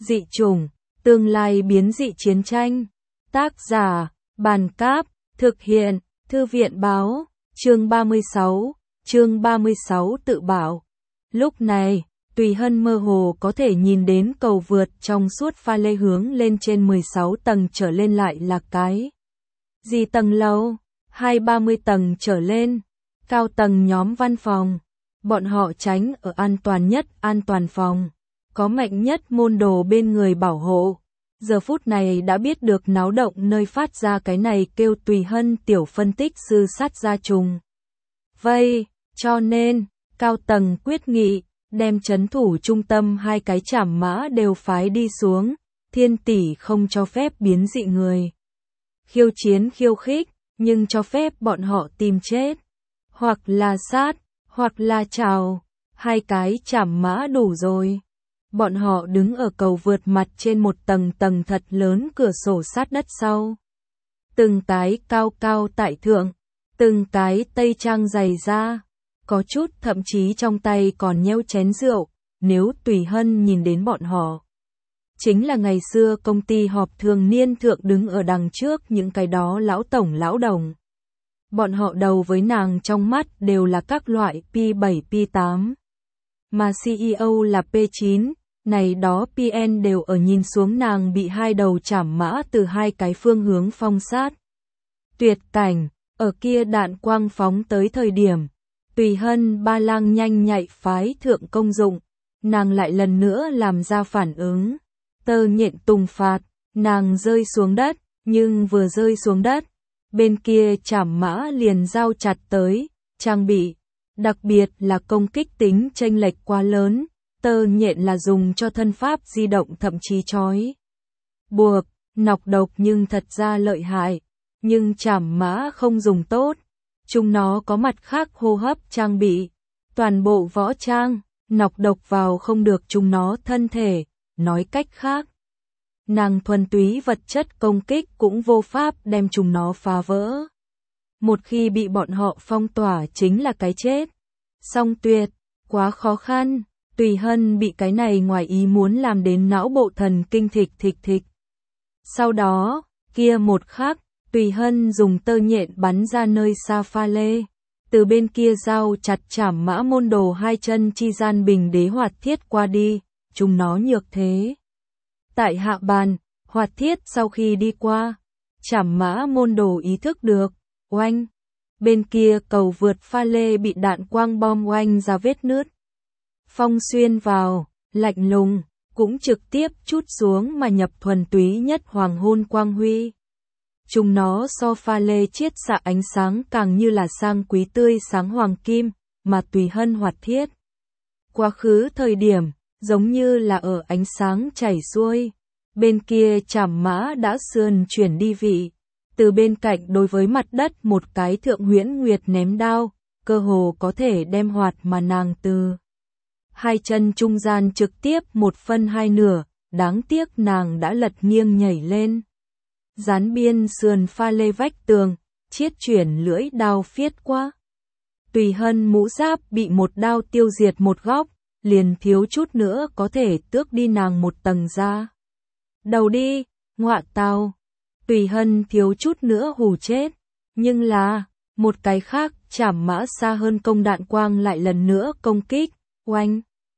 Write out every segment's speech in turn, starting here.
Dị chủng, tương lai biến dị chiến tranh. Tác giả, Bàn Cáp, thực hiện, Thư viện Báo, chương 36 tự bảo. Lúc này, Tùy Hân mơ hồ có thể nhìn đến cầu vượt trong suốt pha lê hướng lên trên 16 tầng trở lên lại là cái. Gì tầng lầu, 20-30 tầng trở lên, cao tầng nhóm văn phòng. Bọn họ tránh ở an toàn phòng, có mạnh nhất môn đồ bên người bảo hộ. Giờ phút này đã biết được náo động nơi phát ra cái này kêu Tùy Hân tiểu phân tích sư sát gia trùng. Vây, cho nên, cao tầng quyết nghị, đem trấn thủ trung tâm hai cái trảm mã đều phái đi xuống, Thiên tỷ không cho phép biến dị người. Khiêu chiến khiêu khích, nhưng cho phép bọn họ tìm chết. Hoặc là sát, hoặc là trào, hai cái trảm mã đủ rồi. Bọn họ đứng ở cầu vượt mặt trên một tầng thật lớn cửa sổ sát đất sau. Từng cái cao cao tại thượng, từng cái tây trang dày da, có chút thậm chí trong tay còn nheo chén rượu, nếu Tùy Hân nhìn đến bọn họ. Chính là ngày xưa công ty họp thường niên thượng đứng ở đằng trước những cái đó lão tổng lão đồng. Bọn họ đầu với nàng trong mắt đều là các loại P7 P8. Mà CEO là P9, này đó PN đều ở nhìn xuống nàng bị hai đầu trảm mã từ hai cái phương hướng phong sát. Tuyệt cảnh, ở kia đạn quang phóng tới thời điểm, Tùy Hân ba lang nhanh nhạy phái thượng công dụng, nàng lại lần nữa làm ra phản ứng. Tơ nhện tùng phạt, nàng rơi xuống đất, nhưng vừa rơi xuống đất, bên kia trảm mã liền giao chặt tới, trang bị, đặc biệt là công kích tính chênh lệch quá lớn, tơ nhện là dùng cho thân pháp di động thậm chí trói. Buộc, nọc độc nhưng thật ra lợi hại, nhưng trảm mã không dùng tốt, chúng nó có mặt khác hô hấp trang bị, toàn bộ võ trang, nọc độc vào không được chúng nó thân thể, nói cách khác. Nàng thuần túy vật chất công kích cũng vô pháp đem chúng nó phá vỡ. Một khi bị bọn họ phong tỏa chính là cái chết. Song tuyệt, quá khó khăn, Tùy Hân bị cái này ngoài ý muốn làm đến não bộ thần kinh thịch. Sau đó, kia một khắc, Tùy Hân dùng tơ nhện bắn ra nơi xa pha lê. Từ bên kia dao chặt trảm mã môn đồ hai chân chi gian bình đế hoạt thiết qua đi, chúng nó nhược thế. Tại hạ bàn, hoạt thiết sau khi đi qua, trảm mã môn đồ ý thức được, oanh. Bên kia cầu vượt pha lê bị đạn quang bom oanh ra vết nứt. Phong xuyên vào, lạnh lùng, cũng trực tiếp chút xuống mà nhập thuần túy nhất hoàng hôn quang huy. Chúng nó so pha lê chiết xạ ánh sáng càng như là sang quý tươi sáng hoàng kim, mà Tùy Hân hoạt thiết. Quá khứ thời điểm, giống như là ở ánh sáng chảy xuôi. Bên kia trảm mã đã sườn chuyển đi vị, từ bên cạnh đối với mặt đất một cái thượng huyễn nguyệt ném đao, cơ hồ có thể đem hoạt mà nàng từ hai chân trung gian trực tiếp một phân hai nửa, đáng tiếc nàng đã lật nghiêng nhảy lên. Dán biên sườn pha lê vách tường, chiết chuyển lưỡi đao phiết qua. Tùy Hân mũ giáp bị một đao tiêu diệt một góc, liền thiếu chút nữa có thể tước đi nàng một tầng ra. Đầu đi, ngọa tào. Tùy Hân thiếu chút nữa hù chết. Nhưng là, một cái khác trảm mã xa hơn công đạn quang lại lần nữa công kích, oanh.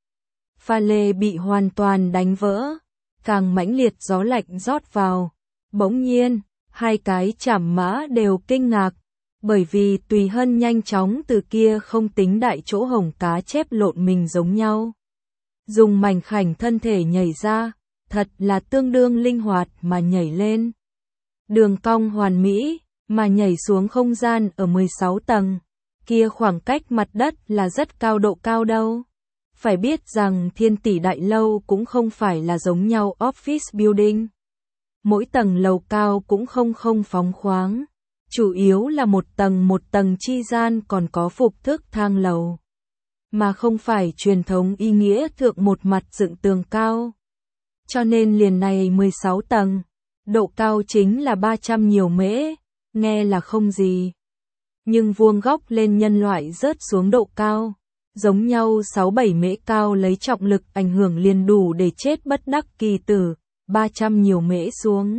Pha lê bị hoàn toàn đánh vỡ, càng mãnh liệt gió lạnh rót vào. Bỗng nhiên, hai cái trảm mã đều kinh ngạc, bởi vì Tùy Hân nhanh chóng từ kia không tính đại chỗ hồng cá chép lộn mình giống nhau. Dùng mảnh khảnh thân thể nhảy ra, thật là tương đương linh hoạt mà nhảy lên. Đường cong hoàn mỹ, mà nhảy xuống không gian ở 16 tầng, kia khoảng cách mặt đất là rất cao độ cao đâu. Phải biết rằng Thiên tỷ đại lâu cũng không phải là giống nhau office building. Mỗi tầng lầu cao cũng không phóng khoáng, chủ yếu là một tầng chi gian còn có phục thức thang lầu, mà không phải truyền thống ý nghĩa thượng một mặt dựng tường cao. Cho nên liền này 16 tầng, độ cao chính là 300 nhiều mễ, nghe là không gì. Nhưng vuông góc lên nhân loại rớt xuống độ cao, giống nhau 6-7 mễ cao lấy trọng lực ảnh hưởng liền đủ để chết bất đắc kỳ tử, 300 nhiều mễ xuống.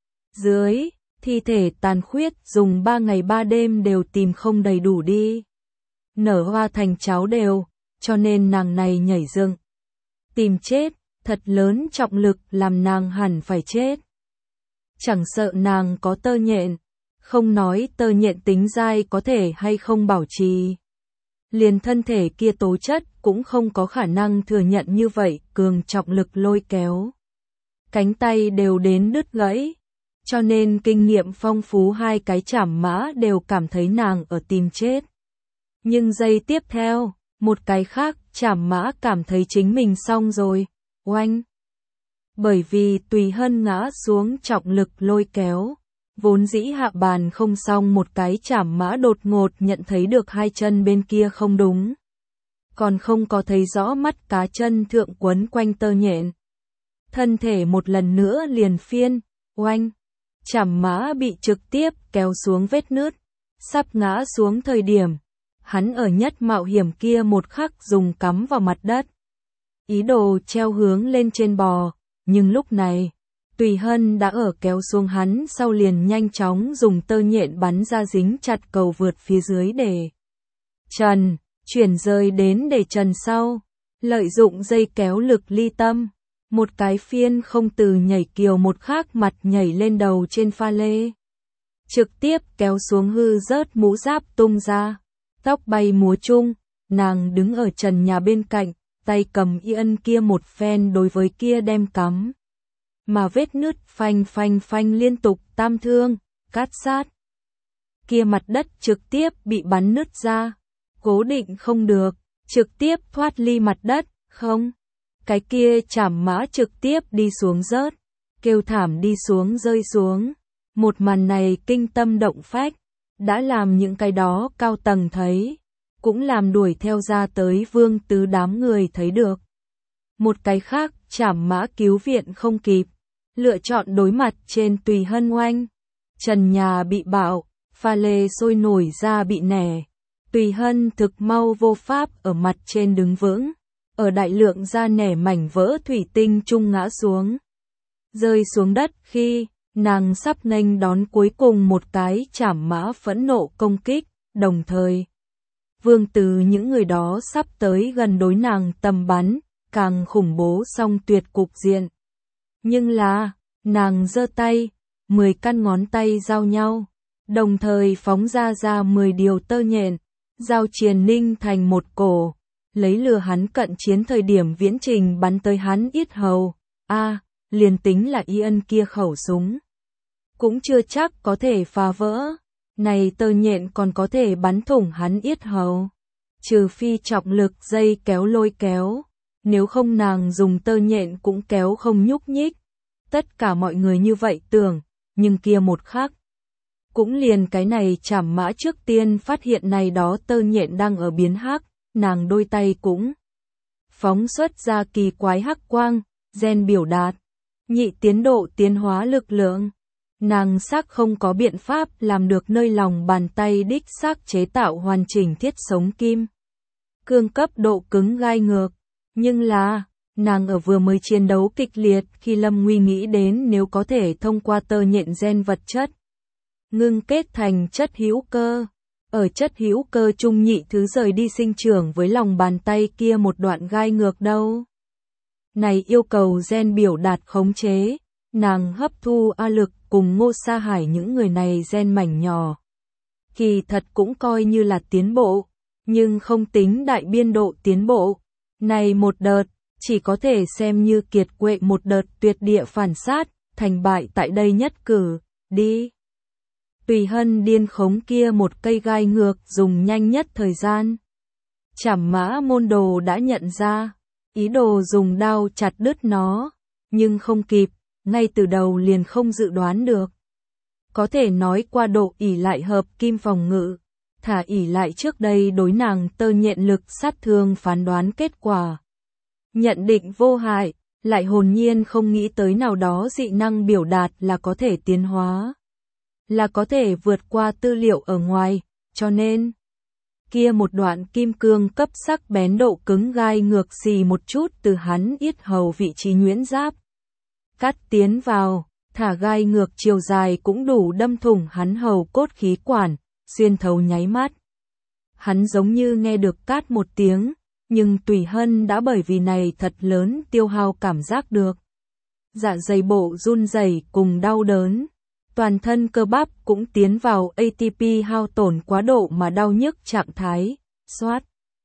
Dưới, thi thể tàn khuyết dùng 3 ngày 3 đêm đều tìm không đầy đủ đi. Nở hoa thành cháo đều, cho nên nàng này nhảy dựng. Tìm chết, thật lớn trọng lực làm nàng hẳn phải chết. Chẳng sợ nàng có tơ nhện, không nói tơ nhện tính dai có thể hay không bảo trì. Liền thân thể kia tố chất cũng không có khả năng thừa nhận như vậy cường trọng lực lôi kéo. Cánh tay đều đến đứt gãy, cho nên kinh nghiệm phong phú hai cái trảm mã đều cảm thấy nàng ở tìm chết. Nhưng giây tiếp theo, một cái khác trảm mã cảm thấy chính mình xong rồi, oanh. Bởi vì Tùy Hân ngã xuống trọng lực lôi kéo, vốn dĩ hạ bàn không xong một cái trảm mã đột ngột nhận thấy được hai chân bên kia không đúng. Còn không có thấy rõ mắt cá chân thượng quấn quanh tơ nhện. Thân thể một lần nữa liền phiên, oanh. Trảm mã bị trực tiếp kéo xuống vết nứt, sắp ngã xuống thời điểm. Hắn ở nhất mạo hiểm kia một khắc dùng cắm vào mặt đất. Ý đồ treo hướng lên trên bò, nhưng lúc này, Tùy Hân đã ở kéo xuống hắn sau liền nhanh chóng dùng tơ nhện bắn ra dính chặt cầu vượt phía dưới để trần, chuyển rơi đến để trần sau, lợi dụng dây kéo lực ly tâm, một cái phiên không từ nhảy kiều một khác mặt nhảy lên đầu trên pha lê. Trực tiếp kéo xuống hư rớt mũ giáp tung ra, tóc bay múa chung, nàng đứng ở trần nhà bên cạnh, tay cầm yên kia một phen đối với kia đem cắm. Mà vết nứt phanh phanh phanh liên tục tam thương, cát sát. Kia mặt đất trực tiếp bị bắn nứt ra, cố định không được, trực tiếp thoát ly mặt đất, không. Cái kia trảm mã trực tiếp đi xuống rớt, kêu thảm đi xuống rơi xuống. Một màn này kinh tâm động phách, đã làm những cái đó cao tầng thấy, cũng làm đuổi theo ra tới Vương Tứ đám người thấy được. Một cái khác, trảm mã cứu viện không kịp, lựa chọn đối mặt trên Tùy Hân oanh. Trần nhà bị bạo, pha lê sôi nổi ra bị nẻ. Tùy Hân thực mau vô pháp ở mặt trên đứng vững, ở đại lượng ra nẻ mảnh vỡ thủy tinh chung ngã xuống. Rơi xuống đất khi nàng sắp nghênh đón cuối cùng một cái trảm mã phẫn nộ công kích, đồng thời Vương Tứ những người đó sắp tới gần đối nàng tầm bắn, càng khủng bố song tuyệt cục diện. Nhưng là, nàng giơ tay, 10 căn ngón tay giao nhau, đồng thời phóng ra 10 điều tơ nhện, giao triền ninh thành một cổ, lấy lừa hắn cận chiến thời điểm viễn trình bắn tới hắn yết hầu. Liền tính là Yên kia khẩu súng, cũng chưa chắc có thể phá vỡ. Này tơ nhện còn có thể bắn thủng hắn yết hầu. Trừ phi trọng lực dây kéo lôi kéo, nếu không nàng dùng tơ nhện cũng kéo không nhúc nhích. Tất cả mọi người như vậy tưởng, nhưng kia một khắc. Cũng liền cái này trảm mã trước tiên phát hiện này đó tơ nhện đang ở biến hắc, nàng đôi tay cũng phóng xuất ra kỳ quái hắc quang, gen biểu đạt, nhị tiến độ tiến hóa lực lượng. Nàng xác không có biện pháp làm được nơi lòng bàn tay đích xác chế tạo hoàn chỉnh thiết sống kim cương cấp độ cứng gai ngược. Nhưng là, nàng ở vừa mới chiến đấu kịch liệt khi Lâm Nguy nghĩ đến nếu có thể thông qua tơ nhện gen vật chất ngưng kết thành chất hữu cơ. Ở chất hữu cơ trung nhị thứ rời đi sinh trưởng với lòng bàn tay kia một đoạn gai ngược đâu. Này yêu cầu gen biểu đạt khống chế, nàng hấp thu lực cùng Ngô Sa Hải những người này gen mảnh nhỏ. Kỳ thật cũng coi như là tiến bộ, nhưng không tính đại biên độ tiến bộ. Này một đợt, chỉ có thể xem như kiệt quệ một đợt tuyệt địa phản sát, thành bại tại đây nhất cử, đi. Tùy Hân điên khống kia một cây gai ngược dùng nhanh nhất thời gian. Trảm mã môn đồ đã nhận ra, ý đồ dùng đao chặt đứt nó, nhưng không kịp, ngay từ đầu liền không dự đoán được. Có thể nói qua độ ỷ lại hợp kim phòng ngự, thả ỷ lại trước đây đối nàng tơ nhện lực sát thương phán đoán kết quả. Nhận định vô hại, lại hồn nhiên không nghĩ tới nào đó dị năng biểu đạt là có thể tiến hóa, là có thể vượt qua tư liệu ở ngoài, cho nên Kia một đoạn kim cương cấp sắc bén độ cứng gai ngược xì một chút từ hắn yết hầu vị trí nhuyễn giáp. Cắt tiến vào, thả gai ngược chiều dài cũng đủ đâm thủng hắn hầu cốt khí quản, xuyên thấu nháy mắt. Hắn giống như nghe được cát một tiếng, nhưng Tùy Hân đã bởi vì này thật lớn tiêu hao cảm giác được. Dạ dày bộ run rẩy cùng đau đớn. Toàn thân cơ bắp cũng tiến vào ATP hao tổn quá độ mà đau nhức trạng thái, xoát.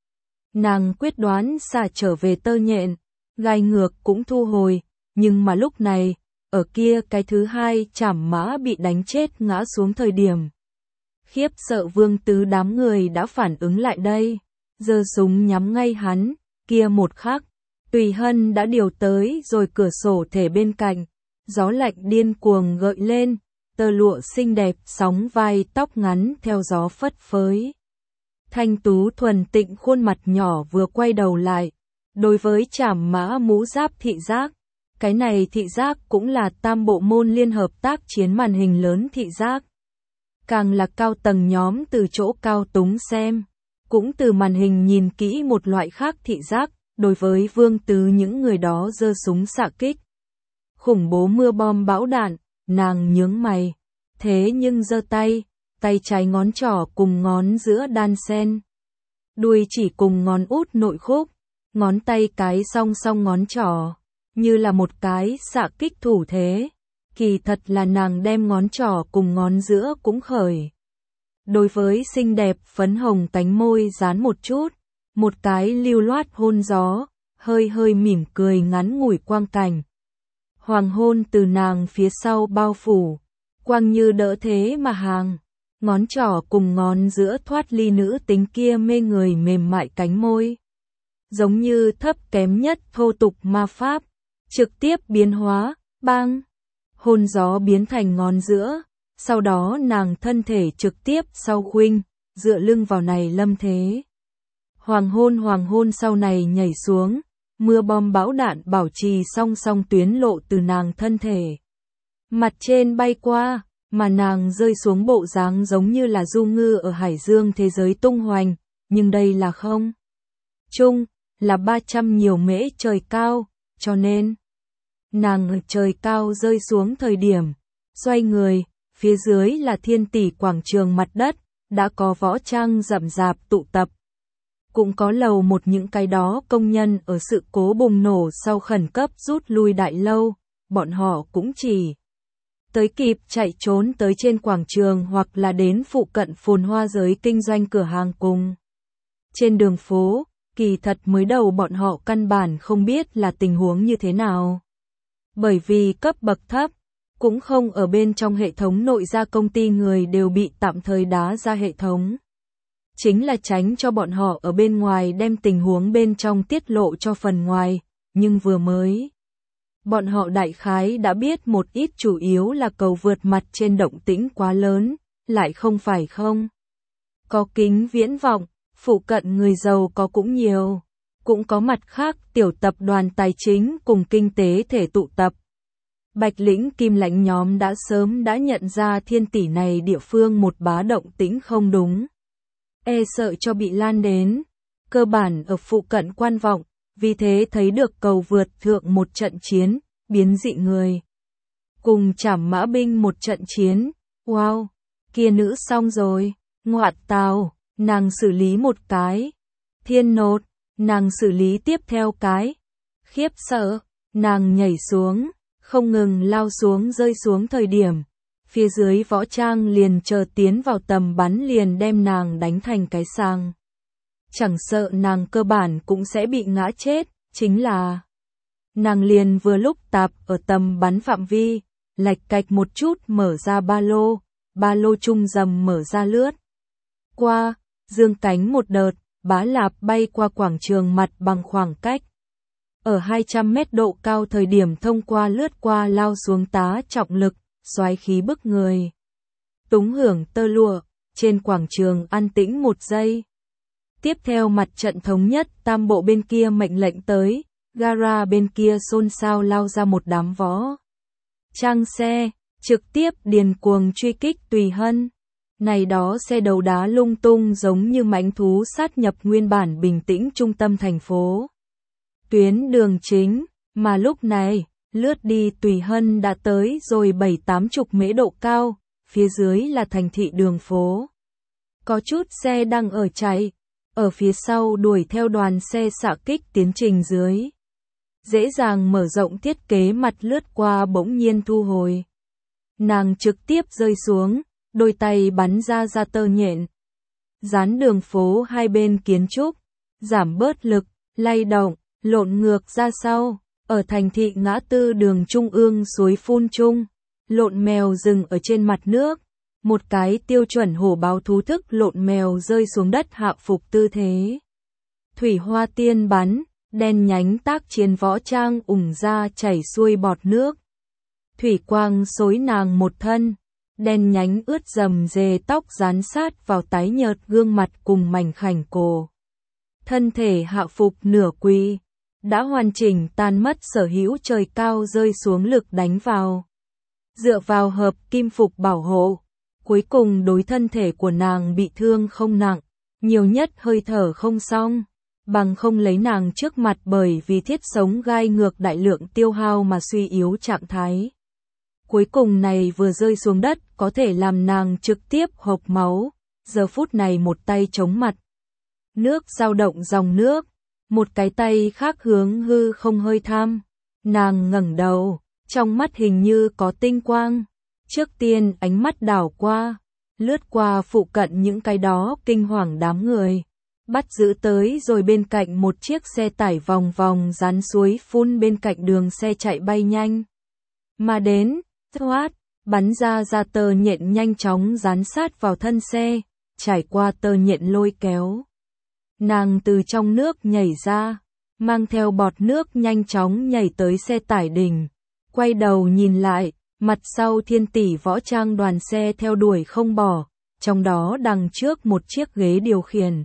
Nàng quyết đoán xả trở về tơ nhện, gai ngược cũng thu hồi, nhưng mà lúc này, ở kia cái thứ hai chảm mã bị đánh chết ngã xuống thời điểm. Khiếp sợ Vương Tứ đám người đã phản ứng lại đây, giơ súng nhắm ngay hắn, kia một khắc, Tùy Hân đã điều tới rồi cửa sổ thể bên cạnh, gió lạnh điên cuồng gợi lên. Tơ lụa xinh đẹp sóng vai tóc ngắn theo gió phất phới. Thanh tú thuần tịnh khuôn mặt nhỏ vừa quay đầu lại. Đối với chảm mã mũ giáp thị giác. Cái này thị giác cũng là tam bộ môn liên hợp tác chiến màn hình lớn thị giác. Càng là cao tầng nhóm từ chỗ cao túng xem. Cũng từ màn hình nhìn kỹ một loại khác thị giác. Đối với Vương Tứ những người đó giơ súng xạ kích. Khủng bố mưa bom bão đạn. Nàng nhướng mày, thế nhưng giơ tay trái ngón trỏ cùng ngón giữa đan sen. Đuôi chỉ cùng ngón út nội khúc, ngón tay cái song song ngón trỏ, như là một cái xạ kích thủ thế. Kỳ thật là nàng đem ngón trỏ cùng ngón giữa cũng khởi. Đối với xinh đẹp phấn hồng cánh môi dán một chút, một cái lưu loát hôn gió, hơi hơi mỉm cười ngắn ngủi quang cảnh. Hoàng hôn từ nàng phía sau bao phủ, quang như đỡ thế mà hàng, ngón trỏ cùng ngón giữa thoát ly nữ tính kia mê người mềm mại cánh môi. Giống như thấp kém nhất thô tục ma pháp, trực tiếp biến hóa, bang, hôn gió biến thành ngón giữa, sau đó nàng thân thể trực tiếp sau khuynh, dựa lưng vào này lâm thế. Hoàng hôn sau này nhảy xuống. Mưa bom bão đạn bảo trì song song tuyến lộ từ nàng thân thể. Mặt trên bay qua, mà nàng rơi xuống bộ dáng giống như là du ngư ở hải dương thế giới tung hoành, nhưng đây là không. Chung, là 300 nhiều mễ trời cao, cho nên, nàng ở trời cao rơi xuống thời điểm, xoay người, phía dưới là thiên tỷ quảng trường mặt đất, đã có võ trang rậm rạp tụ tập. Cũng có lầu một những cái đó công nhân ở sự cố bùng nổ sau khẩn cấp rút lui đại lâu, bọn họ cũng chỉ tới kịp chạy trốn tới trên quảng trường hoặc là đến phụ cận phồn hoa giới kinh doanh cửa hàng cùng. Trên đường phố, kỳ thật mới đầu bọn họ căn bản không biết là tình huống như thế nào. Bởi vì cấp bậc thấp, cũng không ở bên trong hệ thống nội gia công ty người đều bị tạm thời đá ra hệ thống. Chính là tránh cho bọn họ ở bên ngoài đem tình huống bên trong tiết lộ cho phần ngoài, nhưng vừa mới. Bọn họ đại khái đã biết một ít chủ yếu là cầu vượt mặt trên động tĩnh quá lớn, lại không phải không. Có kính viễn vọng, phụ cận người giàu có cũng nhiều, cũng có mặt khác tiểu tập đoàn tài chính cùng kinh tế thể tụ tập. Bạch Lĩnh Kim Lãnh nhóm đã sớm đã nhận ra thiên tỷ này địa phương một bá động tĩnh không đúng. Sợ cho bị lan đến, cơ bản ở phụ cận quan vọng, vì thế thấy được cầu vượt thượng một trận chiến, biến dị người. Cùng chảm mã binh một trận chiến, wow, kia nữ xong rồi, ngoạt tào, nàng xử lý một cái. Thiên nột, nàng xử lý tiếp theo cái. Khiếp sợ, nàng nhảy xuống, không ngừng lao xuống rơi xuống thời điểm. Phía dưới võ trang liền chờ tiến vào tầm bắn liền đem nàng đánh thành cái sang. Chẳng sợ nàng cơ bản cũng sẽ bị ngã chết, chính là nàng liền vừa lúc tạp ở tầm bắn phạm vi, lạch cạch một chút mở ra ba lô trung dầm mở ra lướt. Qua, dương cánh một đợt, bá lạp bay qua quảng trường mặt bằng khoảng cách. Ở 200 mét độ cao thời điểm thông qua lướt qua lao xuống tá trọng lực. Xoáy khí bức người. Túng hưởng tơ lụa, trên quảng trường an tĩnh một giây. Tiếp theo mặt trận thống nhất tam bộ bên kia mệnh lệnh tới, gara bên kia xôn xao lao ra một đám võ trang xe, trực tiếp điền cuồng truy kích Tùy Hân. Này đó xe đấu đá lung tung giống như mãnh thú sát nhập nguyên bản bình tĩnh trung tâm thành phố. Tuyến đường chính, mà lúc này, lướt đi Tùy Hân đã tới rồi 7-80 mễ độ cao, phía dưới là thành thị đường phố. Có chút xe đang ở chạy, ở phía sau đuổi theo đoàn xe xạ kích tiến trình dưới. Dễ dàng mở rộng thiết kế mặt lướt qua bỗng nhiên thu hồi. Nàng trực tiếp rơi xuống, đôi tay bắn ra tơ nhện. Dán đường phố hai bên kiến trúc, giảm bớt lực, lay động, lộn ngược ra sau, ở thành thị ngã tư đường trung ương suối phun trung, lộn mèo dừng ở trên mặt nước, một cái tiêu chuẩn hổ báo thú thức lộn mèo rơi xuống đất hạ phục tư thế. Thủy hoa tiên bắn, đen nhánh tác chiến võ trang ủng ra chảy xuôi bọt nước. Thủy quang xối nàng một thân, đen nhánh ướt rầm rề tóc dán sát vào tái nhợt gương mặt cùng mảnh khảnh cổ. Thân thể hạ phục nửa quỳ, đã hoàn chỉnh tan mất sở hữu trời cao rơi xuống lực đánh vào. Dựa vào hợp kim phục bảo hộ, cuối cùng đối thân thể của nàng bị thương không nặng, nhiều nhất hơi thở không xong, bằng không lấy nàng trước mặt bởi vì thiết sống gai ngược đại lượng tiêu hao mà suy yếu trạng thái. Cuối cùng này vừa rơi xuống đất có thể làm nàng trực tiếp hộc máu, giờ phút này một tay chống mặt. Nước dao động dòng nước, một cái tay khác hướng hư không hơi tham. Nàng ngẩng đầu, trong mắt hình như có tinh quang. Trước tiên ánh mắt đảo qua, lướt qua phụ cận những cái đó kinh hoàng đám người. Bắt giữ tới rồi bên cạnh một chiếc xe tải vòng vòng dán suối phun bên cạnh đường xe chạy bay nhanh. Mà đến, thoát, bắn ra tơ nhện nhanh chóng dán sát vào thân xe, trải qua tơ nhện lôi kéo. Nàng từ trong nước nhảy ra, mang theo bọt nước nhanh chóng nhảy tới xe tải đỉnh, quay đầu nhìn lại, mặt sau thiên tỷ võ trang đoàn xe theo đuổi không bỏ, trong đó đằng trước một chiếc ghế điều khiển.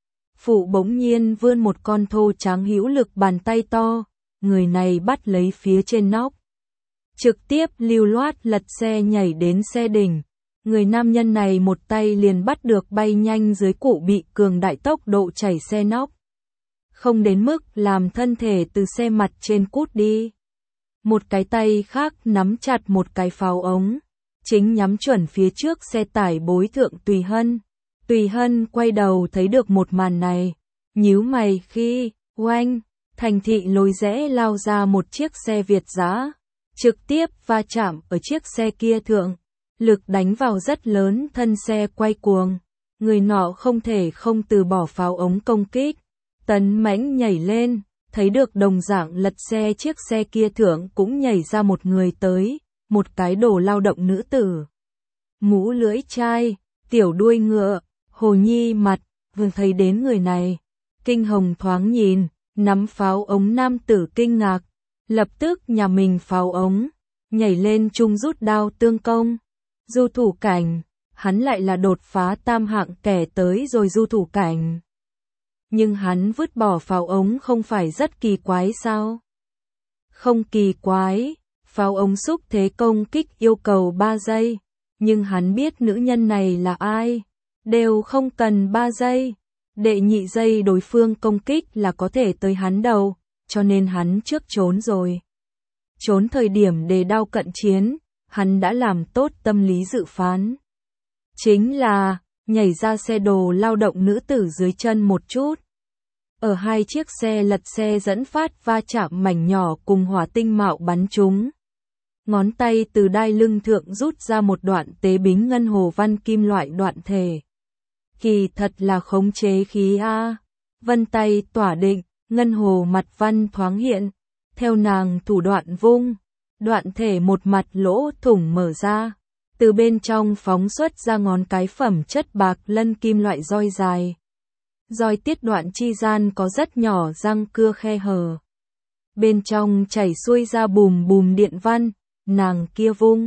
Phụ bỗng nhiên vươn một con thô tráng hữu lực bàn tay to, người này bắt lấy phía trên nóc. Trực tiếp lưu loát lật xe nhảy đến xe đỉnh. Người nam nhân này một tay liền bắt được bay nhanh dưới cụ bị cường đại tốc độ chảy xe nóc. Không đến mức làm thân thể từ xe mặt trên cút đi. Một cái tay khác nắm chặt một cái pháo ống, chính nhắm chuẩn phía trước xe tải bối thượng Tùy Hân. Tùy Hân quay đầu thấy được một màn này, nhíu mày khi, oanh, thành thị lối rẽ lao ra một chiếc xe Việt dã, trực tiếp va chạm ở chiếc xe kia thượng, lực đánh vào rất lớn, thân xe quay cuồng, người nọ không thể không từ bỏ pháo ống công kích, tấn mãnh nhảy lên, thấy được đồng dạng lật xe chiếc xe kia thượng cũng nhảy ra một người tới, một cái đồ lao động nữ tử. Mũ lưỡi chai, tiểu đuôi ngựa, hồ nhi mặt, vừa thấy đến người này, kinh hồng thoáng nhìn, nắm pháo ống nam tử kinh ngạc, lập tức nhà mình pháo ống, nhảy lên chung rút đao tương công. Du thủ cảnh, hắn lại là đột phá tam hạng kẻ tới rồi du thủ cảnh. Nhưng hắn vứt bỏ pháo ống không phải rất kỳ quái sao? Không kỳ quái, pháo ống xúc thế công kích yêu cầu 3 giây, nhưng hắn biết nữ nhân này là ai, đều không cần 3 giây. Đệ nhị giây đối phương công kích là có thể tới hắn đầu, cho nên hắn trước trốn rồi. Trốn thời điểm đề đao cận chiến, hắn đã làm tốt tâm lý dự phán. Chính là, nhảy ra xe đồ lao động nữ tử dưới chân một chút. Ở hai chiếc xe lật xe dẫn phát va chạm mảnh nhỏ cùng hỏa tinh mạo bắn chúng. Ngón tay từ đai lưng thượng rút ra một đoạn tế bính ngân hồ văn kim loại đoạn thể. Kỳ thật là khống chế khí A. Vân tay tỏa định, ngân hồ mặt văn thoáng hiện. Theo nàng thủ đoạn vung, đoạn thể một mặt lỗ thủng mở ra. Từ bên trong phóng xuất ra ngón cái phẩm chất bạc lân kim loại roi dài. Roi tiết đoạn chi gian có rất nhỏ răng cưa khe hở. Bên trong chảy xuôi ra bùm bùm điện văn, nàng kia vung.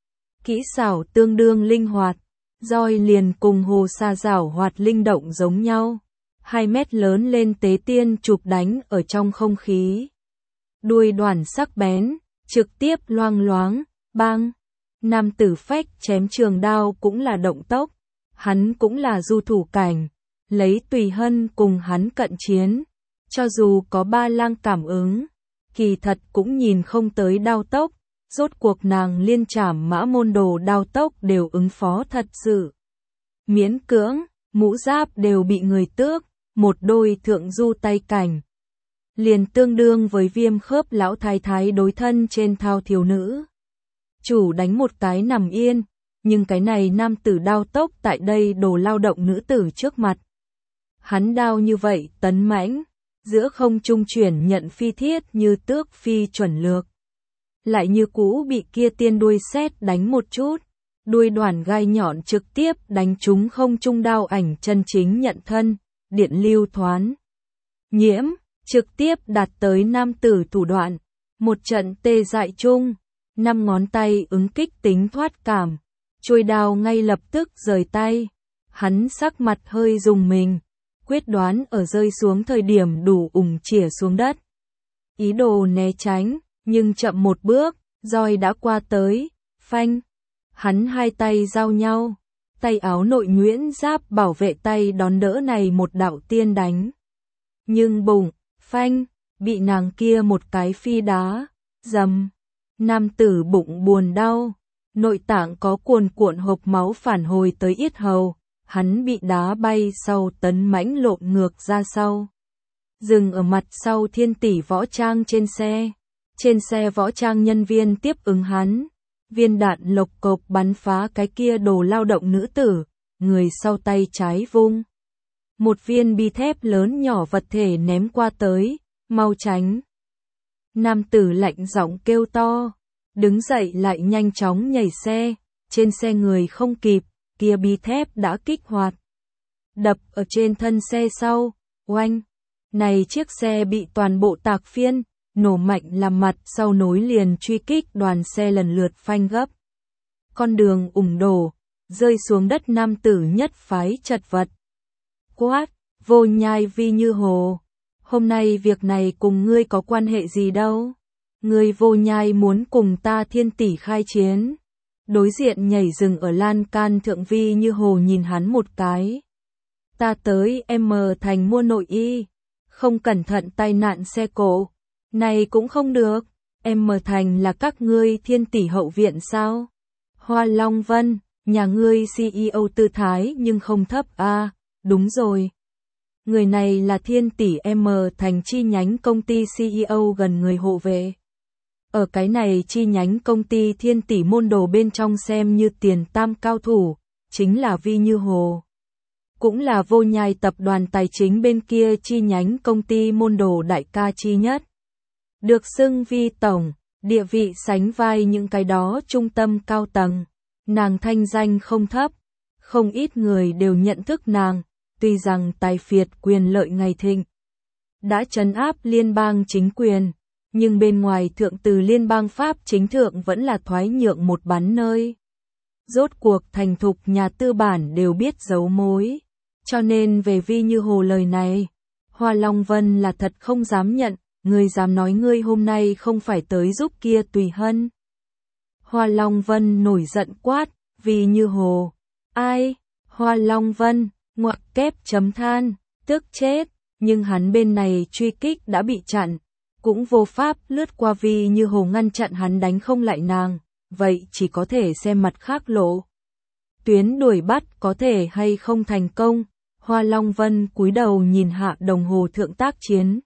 Kỹ xảo tương đương linh hoạt, roi liền cùng hồ sa rảo hoạt linh động giống nhau. 2 mét lớn lên tế tiên chụp đánh ở trong không khí. Đuôi đoản sắc bén, trực tiếp loang loáng, bang. Nam tử phách chém trường đao cũng là động tốc, Hắn cũng là du thủ cảnh, lấy Tùy Hân cùng hắn cận chiến. Cho dù có ba lang cảm ứng, kỳ thật cũng nhìn không tới đao tốc, rốt cuộc nàng liên trảm Mã Môn Đồ đao tốc đều ứng phó thật sự miễn cưỡng, mũ giáp đều bị người tước, một đôi thượng du tay cảnh. Liền tương đương với Viêm Khớp lão thái thái đối thân trên thao thiếu nữ. Chủ đánh một cái nằm yên, nhưng cái này nam tử đao tốc tại đây đồ lao động nữ tử trước mặt. Hắn đao như vậy tấn mãnh, giữa không trung chuyển nhận phi thiết như tước phi chuẩn lược. Lại như cũ bị kia tiên đuôi sét đánh một chút, đuôi đoàn gai nhọn trực tiếp đánh trúng không trung đao ảnh chân chính nhận thân, điện lưu thoán. Nhiễm, trực tiếp đạt tới nam tử thủ đoạn, một trận tê dại chung, 5 ngón tay ứng kích tính thoát cảm, chuôi đao ngay lập tức rời tay. Hắn sắc mặt hơi rùng mình, quyết đoán ở rơi xuống thời điểm đủ chĩa xuống đất. Ý đồ né tránh, nhưng chậm một bước, roi đã qua tới, phanh. Hắn hai tay giao nhau, tay áo nội nhuyễn giáp bảo vệ tay đón đỡ này một đạo tiên đánh. Nhưng bụng, phanh, bị nàng kia một cái phi đá, dầm. Nam tử bụng buồn đau, nội tạng có cuồn cuộn hộc máu phản hồi tới yết hầu, hắn bị đá bay sau tấn mãnh lộn ngược ra sau. Dừng ở mặt sau Thiên Tỷ võ trang trên xe. Trên xe võ trang nhân viên tiếp ứng hắn. Viên đạn lộc cộc bắn phá cái kia đồ lao động nữ tử, người sau tay trái vung. Một viên bi thép lớn nhỏ vật thể ném qua tới, mau tránh. Nam tử lạnh giọng kêu to, đứng dậy lại nhanh chóng nhảy xe, trên xe người không kịp, kia bi thép đã kích hoạt. Đập ở trên thân xe sau, oanh, này chiếc xe bị toàn bộ tạc phiên, nổ mạnh làm mặt sau nối liền truy kích đoàn xe lần lượt phanh gấp. Con đường đổ, rơi xuống đất nam tử nhất phái chật vật. Quát, Vô Nhai Vi Như Hồ, hôm nay việc này cùng ngươi có quan hệ gì đâu? Ngươi Vô Nhai muốn cùng ta Thiên Tỷ khai chiến. Đối diện nhảy rừng ở lan can thượng Vi Như Hồ nhìn hắn một cái. Ta tới M thành mua nội y, không cẩn thận tai nạn xe cộ. Này cũng không được, M thành là các ngươi Thiên Tỷ hậu viện sao? Hoa Long Vân, nhà ngươi CEO tư thái nhưng không thấp a, đúng rồi. Người này là Thiên Tỷ M thành chi nhánh công ty CEO gần người hộ vệ. Ở cái này chi nhánh công ty Thiên Tỷ môn đồ bên trong xem như tiền tam cao thủ, chính là Vi Như Hồ. Cũng là Vô Nhai tập đoàn tài chính bên kia chi nhánh công ty môn đồ đại ca chi nhất. Được xưng Vi Tổng, địa vị sánh vai những cái đó trung tâm cao tầng. Nàng thanh danh không thấp, không ít người đều nhận thức nàng, tuy rằng tài phiệt quyền lợi ngày thịnh đã trấn áp liên bang chính quyền, nhưng bên ngoài thượng từ liên bang Pháp chính thượng vẫn là thoái nhượng một bán nơi. Rốt cuộc thành thục nhà tư bản đều biết giấu mối, cho nên về Vi Như Hồ lời này, Hoa Long Vân là thật không dám nhận, ngươi dám nói ngươi hôm nay không phải tới giúp kia Tùy Hân. Hoa Long Vân nổi giận quát, Vi Như Hồ, ai? Hoa Long Vân, ngoặc kép chấm than, tức chết, nhưng hắn bên này truy kích đã bị chặn, cũng vô pháp lướt qua Vi Như Hồ ngăn chặn hắn đánh không lại nàng, vậy chỉ có thể xem mặt khác lộ. Tuyến đuổi bắt có thể hay không thành công, Hoa Long Vân cúi đầu nhìn hạ đồng hồ thượng tác chiến.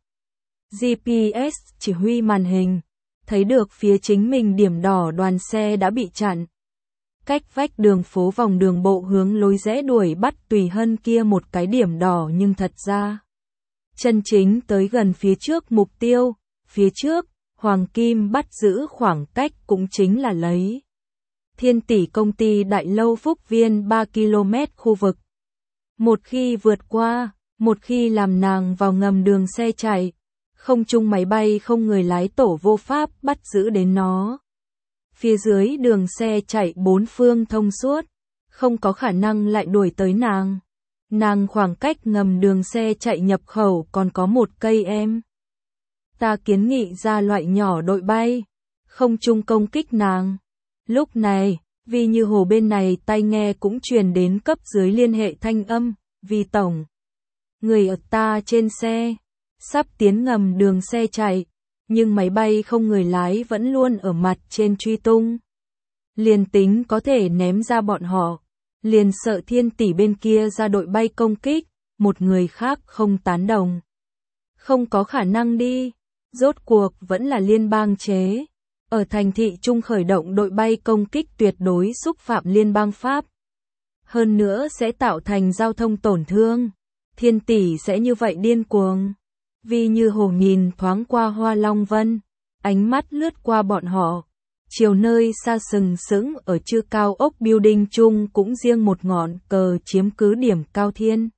GPS chỉ huy màn hình, thấy được phía chính mình điểm đỏ đoàn xe đã bị chặn. Cách vách đường phố vòng đường bộ hướng lối rẽ đuổi bắt Tùy Hân kia một cái điểm đỏ nhưng thật ra chân chính tới gần phía trước mục tiêu, phía trước, Hoàng Kim bắt giữ khoảng cách cũng chính là lấy Thiên Tỷ công ty đại lâu Phúc Viên 3 km khu vực. Một khi vượt qua, một khi làm nàng vào ngầm đường xe chạy, không trung máy bay không người lái tổ vô pháp bắt giữ đến nó. Phía dưới đường xe chạy bốn phương thông suốt, không có khả năng lại đuổi tới nàng. Nàng khoảng cách ngầm đường xe chạy nhập khẩu còn có 1 cây em. Ta kiến nghị ra loại nhỏ đội bay, không trung công kích nàng. Lúc này, Vì Như Hồ bên này tai nghe cũng truyền đến cấp dưới liên hệ thanh âm, vì tổng. Người ở ta trên xe, sắp tiến ngầm đường xe chạy, nhưng máy bay không người lái vẫn luôn ở mặt trên truy tung. Liền tính có thể ném ra bọn họ, liền sợ Thiên Tỷ bên kia ra đội bay công kích, một người khác không tán đồng. Không có khả năng đi, rốt cuộc vẫn là liên bang chế. Ở thành thị trung khởi động đội bay công kích tuyệt đối xúc phạm liên bang Pháp. Hơn nữa sẽ tạo thành giao thông tổn thương. Thiên Tỷ sẽ như vậy điên cuồng. Vì Như Hồ nhìn thoáng qua Hoa Long Vân, ánh mắt lướt qua bọn họ. Chiều nơi xa sừng sững ở chư cao ốc building chung cũng riêng một ngọn cờ chiếm cứ điểm cao Thiên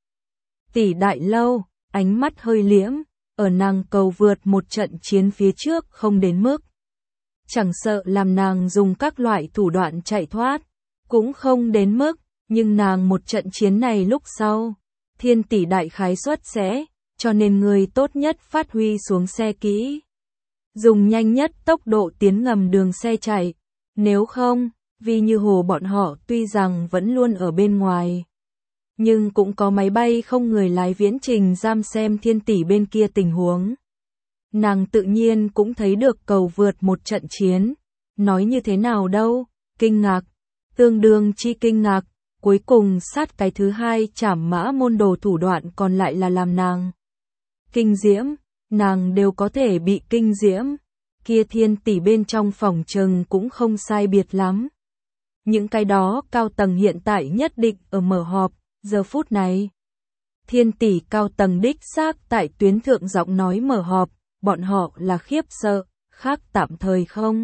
Tỷ đại lâu, ánh mắt hơi liễm, ở nàng cầu vượt một trận chiến phía trước không đến mức. Chẳng sợ làm nàng dùng các loại thủ đoạn chạy thoát, cũng không đến mức, nhưng nàng một trận chiến này lúc sau, Thiên Tỷ đại khái suất sẽ, cho nên người tốt nhất phát huy xuống xe kỹ. Dùng nhanh nhất tốc độ tiến ngầm đường xe chạy, nếu không, Vì Như Hồ bọn họ tuy rằng vẫn luôn ở bên ngoài, nhưng cũng có máy bay không người lái viễn trình giam xem Thiên Tỷ bên kia tình huống. Nàng tự nhiên cũng thấy được cầu vượt một trận chiến, nói như thế nào đâu, kinh ngạc, tương đương chi kinh ngạc, cuối cùng sát cái thứ hai trảm Mã Môn Đồ thủ đoạn còn lại là làm nàng kinh diễm, nàng đều có thể bị kinh diễm, kia Thiên Tỷ bên trong phòng trừng cũng không sai biệt lắm. Những cái đó cao tầng hiện tại nhất định ở mở họp, giờ phút này. Thiên Tỷ cao tầng đích xác tại tuyến thượng giọng nói mở họp, bọn họ là khiếp sợ, khác tạm thời không.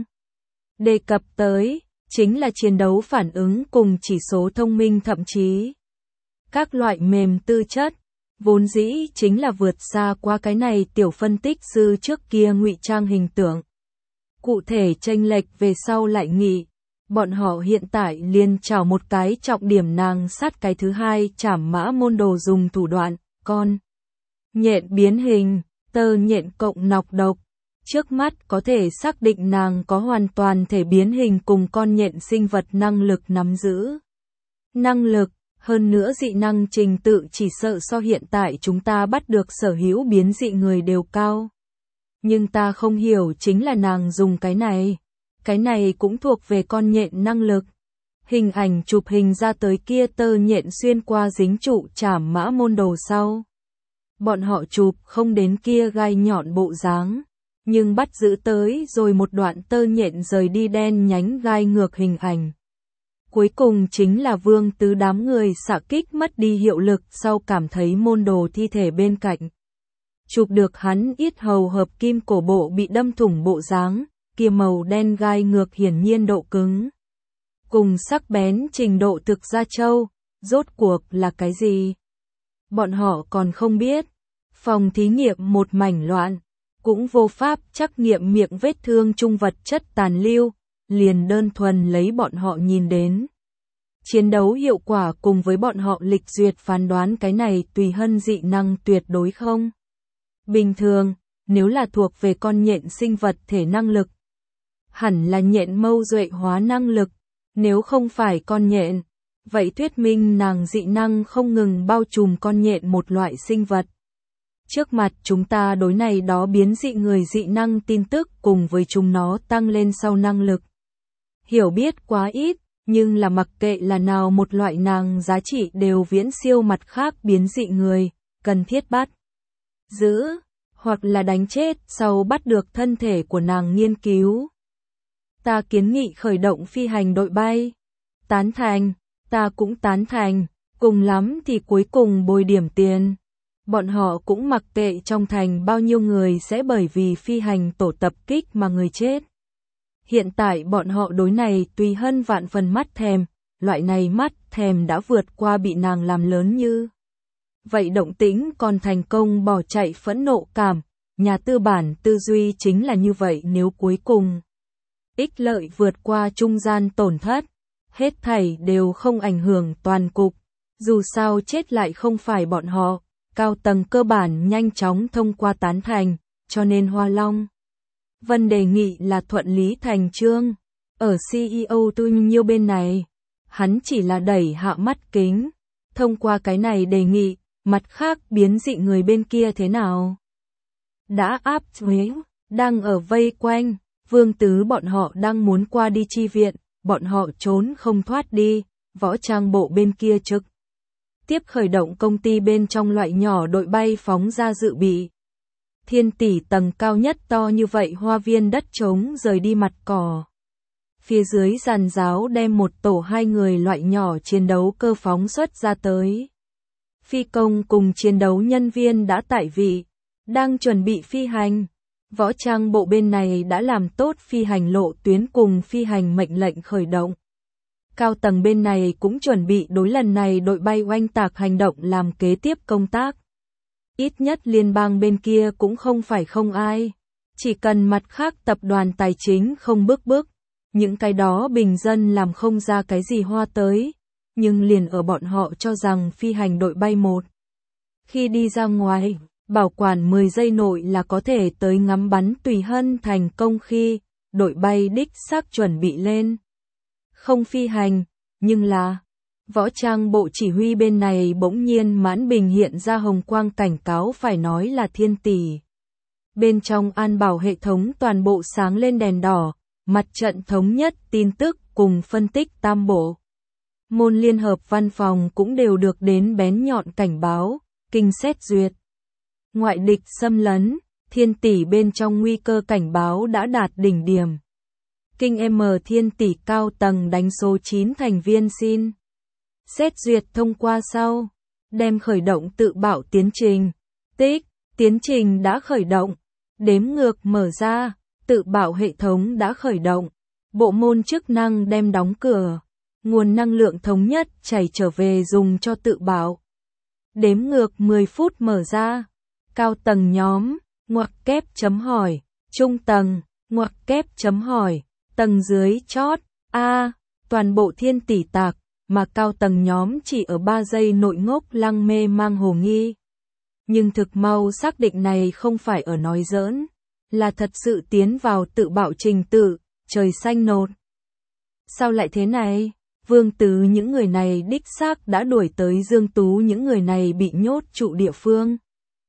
Đề cập tới, chính là chiến đấu phản ứng cùng chỉ số thông minh thậm chí. Các loại mềm tư chất, vốn dĩ chính là vượt xa qua cái này tiểu phân tích sư trước kia ngụy trang hình tượng. Cụ thể chênh lệch về sau lại nghị, bọn họ hiện tại liền chảo một cái trọng điểm nàng sát cái thứ hai trảm Mã Môn Đồ dùng thủ đoạn, con nhện biến hình, tơ nhện cộng nọc độc. Trước mắt có thể xác định nàng có hoàn toàn thể biến hình cùng con nhện sinh vật năng lực nắm giữ. Năng lực, hơn nữa dị năng trình tự chỉ sợ so hiện tại chúng ta bắt được sở hữu biến dị người đều cao. Nhưng ta không hiểu chính là nàng dùng cái này cũng thuộc về con nhện năng lực. Hình ảnh chụp hình ra tới kia tơ nhện xuyên qua dính trụ trảm Mã Môn Đồ sau. Bọn họ chụp không đến kia gai nhọn bộ dáng, nhưng bắt giữ tới rồi một đoạn tơ nhện rời đi đen nhánh gai ngược hình ảnh. Cuối cùng chính là Vương Tứ đám người xạ kích mất đi hiệu lực sau cảm thấy Môn Đồ thi thể bên cạnh. Chụp được hắn yết hầu hợp kim cổ bộ bị đâm thủng bộ dáng, kia màu đen gai ngược hiển nhiên độ cứng. Cùng sắc bén trình độ thực ra châu, rốt cuộc là cái gì? Bọn họ còn không biết. Phòng thí nghiệm một mảnh loạn, cũng vô pháp trắc nghiệm miệng vết thương trung vật chất tàn lưu, liền đơn thuần lấy bọn họ nhìn đến. Chiến đấu hiệu quả cùng với bọn họ lịch duyệt phán đoán cái này tùy hân dị năng tuyệt đối không. Bình thường, nếu là thuộc về con nhện sinh vật thể năng lực, hẳn là nhện mâu duệ hóa năng lực, nếu không phải con nhện, vậy thuyết minh nàng dị năng không ngừng bao trùm con nhện một loại sinh vật. Trước mặt chúng ta đối này đó biến dị người dị năng tin tức cùng với chúng nó tăng lên sau năng lực. Hiểu biết quá ít, nhưng là mặc kệ là nào một loại nàng giá trị đều viễn siêu mặt khác biến dị người, cần thiết bắt giữ, hoặc là đánh chết sau bắt được thân thể của nàng nghiên cứu. Ta kiến nghị khởi động phi hành đội bay. Tán thành, ta cũng tán thành, cùng lắm thì cuối cùng bồi điểm tiền. Bọn họ cũng mặc kệ trong thành bao nhiêu người sẽ bởi vì phi hành tổ tập kích mà người chết. Hiện tại bọn họ đối này tùy hân vạn phần mắt thèm, loại này mắt thèm đã vượt qua bị nàng làm lớn như. Vậy động tĩnh còn thành công bỏ chạy phẫn nộ cảm, nhà tư bản tư duy chính là như vậy nếu cuối cùng. Ích lợi vượt qua trung gian tổn thất, hết thảy đều không ảnh hưởng toàn cục, dù sao chết lại không phải bọn họ. Cao tầng cơ bản nhanh chóng thông qua tán thành, cho nên Hoa Long Vân đề nghị là thuận lý thành chương. Ở CEO tôi nhiêu bên này, hắn chỉ là đẩy hạ mắt kính, thông qua cái này đề nghị, mặt khác biến dị người bên kia thế nào. Đã áp thuế, đang ở vây quanh, Vương Tứ bọn họ đang muốn qua đi chi viện, bọn họ trốn không thoát đi, võ trang bộ bên kia trực tiếp khởi động công ty bên trong loại nhỏ đội bay phóng ra dự bị. Thiên tỷ tầng cao nhất to như vậy hoa viên đất trống rời đi mặt cỏ. Phía dưới giàn giáo đem một tổ 2 người loại nhỏ chiến đấu cơ phóng xuất ra tới. Phi công cùng chiến đấu nhân viên đã tại vị, đang chuẩn bị phi hành. Võ trang bộ bên này đã làm tốt phi hành lộ tuyến cùng phi hành mệnh lệnh khởi động. Cao tầng bên này cũng chuẩn bị đối lần này đội bay oanh tạc hành động làm kế tiếp công tác. Ít nhất liên bang bên kia cũng không phải không ai. Chỉ cần mặt khác tập đoàn tài chính không bức, những cái đó bình dân làm không ra cái gì hoa tới. Nhưng liền ở bọn họ cho rằng phi hành đội bay một. Khi đi ra ngoài, bảo quản 10 giây nội là có thể tới ngắm bắn Tùy Hân thành công khi đội bay đích xác chuẩn bị lên. Không phi hành, nhưng là võ trang bộ chỉ huy bên này bỗng nhiên mãn bình hiện ra hồng quang cảnh cáo phải nói là thiên tỷ. Bên trong an bảo hệ thống toàn bộ sáng lên đèn đỏ, mặt trận thống nhất tin tức cùng phân tích tam bộ. Môn liên hợp văn phòng cũng đều được đến bén nhọn cảnh báo, kinh xét duyệt. Ngoại địch xâm lấn, thiên tỷ bên trong nguy cơ cảnh báo đã đạt đỉnh điểm. Kinh thiên tỷ cao tầng đánh số 9 thành viên xin xét duyệt thông qua sau, đem khởi động tự bảo tiến trình. Tiến trình đã khởi động, đếm ngược mở ra, tự bảo hệ thống đã khởi động, bộ môn chức năng đem đóng cửa, nguồn năng lượng thống nhất chảy trở về dùng cho tự bảo. Đếm ngược 10 phút mở ra, cao tầng nhóm, ngoặc kép chấm hỏi, trung tầng, ngoặc kép chấm hỏi, tầng dưới chót, toàn bộ thiên tỷ tạc, mà cao tầng nhóm chỉ ở 3 giây nội ngốc lăng mê mang hồ nghi. Nhưng thực mau xác định này không phải ở nói giỡn, là thật sự tiến vào tự bảo trình tự, trời xanh nột. Sao lại thế này? Vương Tứ những người này đích xác đã đuổi tới Dương Tú những người này bị nhốt trụ địa phương.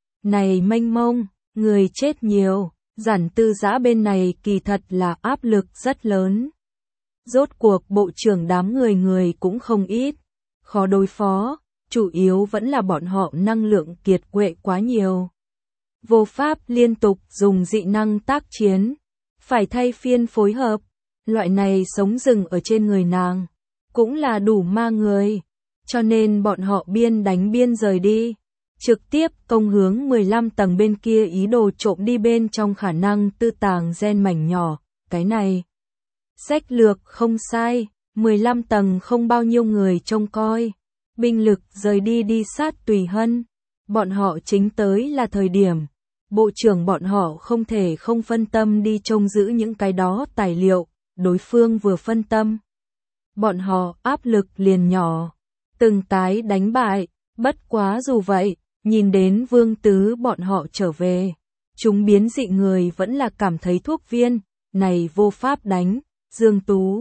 Này mênh mông, người chết nhiều, Giản Tư Giã bên này kỳ thật là áp lực rất lớn. Rốt cuộc bộ trưởng đám người cũng không ít, khó đối phó, chủ yếu vẫn là bọn họ năng lượng kiệt quệ quá nhiều. Vô pháp liên tục dùng dị năng tác chiến, phải thay phiên phối hợp, loại này sống rừng ở trên người nàng, cũng là đủ ma người, cho nên bọn họ biên đánh biên rời đi. Trực tiếp công hướng 15 tầng bên kia ý đồ trộm đi bên trong khả năng tư tàng gen mảnh nhỏ, cái này. Sách lược không sai, 15 tầng không bao nhiêu người trông coi, binh lực rời đi sát Tùy Hân, bọn họ chính tới là thời điểm, bộ trưởng bọn họ không thể không phân tâm đi trông giữ những cái đó tài liệu, đối phương vừa phân tâm. Bọn họ áp lực liền nhỏ, từng cái đánh bại, bất quá dù vậy. Nhìn đến Vương Tứ bọn họ trở về, chúng biến dị người vẫn là cảm thấy thuốc viên, này vô pháp đánh, Dương Tú.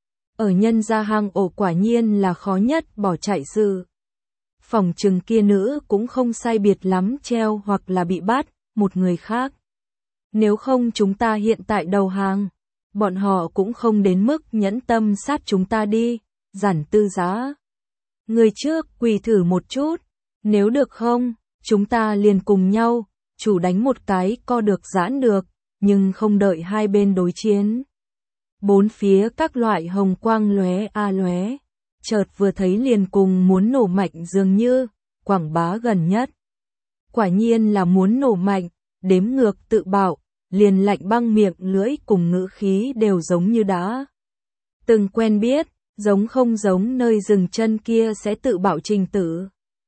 Ở nhân gia hang ổ quả nhiên là khó nhất bỏ chạy sự. Phòng trừng kia nữ cũng không sai biệt lắm treo hoặc là bị bắt, một người khác. Nếu không chúng ta hiện tại đầu hàng, bọn họ cũng không đến mức nhẫn tâm sát chúng ta đi, Giản Tư Giã. Người trước quỳ thử một chút. Nếu được không, chúng ta liền cùng nhau, chủ đánh một cái co được giãn được, nhưng không đợi hai bên đối chiến. Bốn phía các loại hồng quang lóe, chợt vừa thấy liền cùng muốn nổ mạnh dường như, quảng bá gần nhất. Quả nhiên là muốn nổ mạnh, đếm ngược tự bảo, liền lạnh băng miệng lưỡi cùng ngữ khí đều giống như đã. Từng quen biết, giống không giống nơi dừng chân kia sẽ tự bảo trình tự.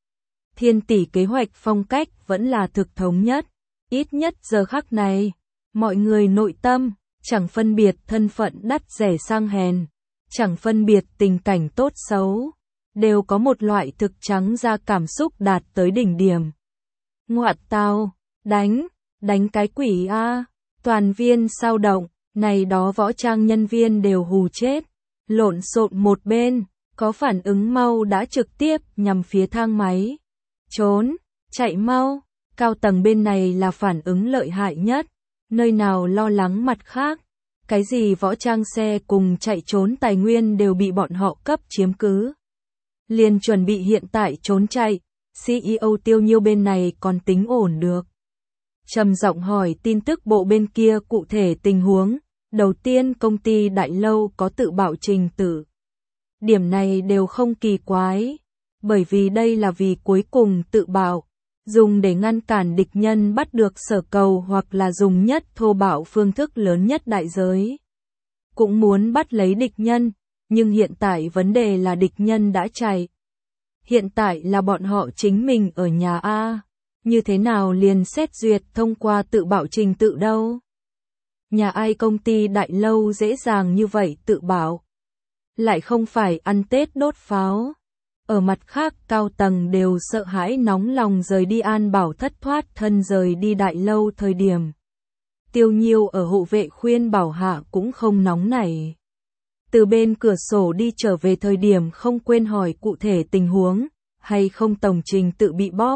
Thiên tỷ kế hoạch phong cách vẫn là thực thống nhất, ít nhất giờ khắc này, mọi người nội tâm, chẳng phân biệt thân phận đắt rẻ sang hèn, chẳng phân biệt tình cảnh tốt xấu, đều có một loại thực trắng ra cảm xúc đạt tới đỉnh điểm. Ngoạn tào, đánh cái quỷ a, toàn viên sao động, Này đó võ trang nhân viên đều hù chết, lộn xộn một bên, có phản ứng mau đã trực tiếp nhằm phía thang máy. Trốn, chạy mau, cao tầng bên này là phản ứng lợi hại nhất, nơi nào lo lắng mặt khác. Cái gì võ trang xe cùng chạy trốn tài nguyên đều bị bọn họ cấp chiếm cứ. Liền chuẩn bị hiện tại trốn chạy, CEO Tiêu Nhiêu bên này còn tính ổn được. Trầm giọng hỏi tin tức bộ bên kia cụ thể tình huống, đầu tiên công ty Đại Lâu có tự bạo trình tự. Điểm này đều không kỳ quái, bởi vì đây là vì cuối cùng tự bạo, dùng để ngăn cản địch nhân bắt được sở cầu hoặc là dùng nhất thô bạo phương thức lớn nhất đại giới. Cũng muốn bắt lấy địch nhân, nhưng hiện tại vấn đề là địch nhân đã chạy. Hiện tại là bọn họ chính mình ở nhà A, như thế nào liền xét duyệt thông qua tự bạo trình tự đâu. Nhà ai công ty Đại Lâu dễ dàng như vậy tự bảo. Lại không phải ăn Tết đốt pháo. Ở mặt khác cao tầng đều sợ hãi nóng lòng rời đi An Bảo thất thoát thân rời đi Đại Lâu thời điểm. Tiêu Nhiêu ở hộ vệ khuyên bảo hạ cũng không nóng nảy. Từ bên cửa sổ đi trở về thời điểm không quên hỏi cụ thể tình huống, hay không tổng trình tự bị bóp.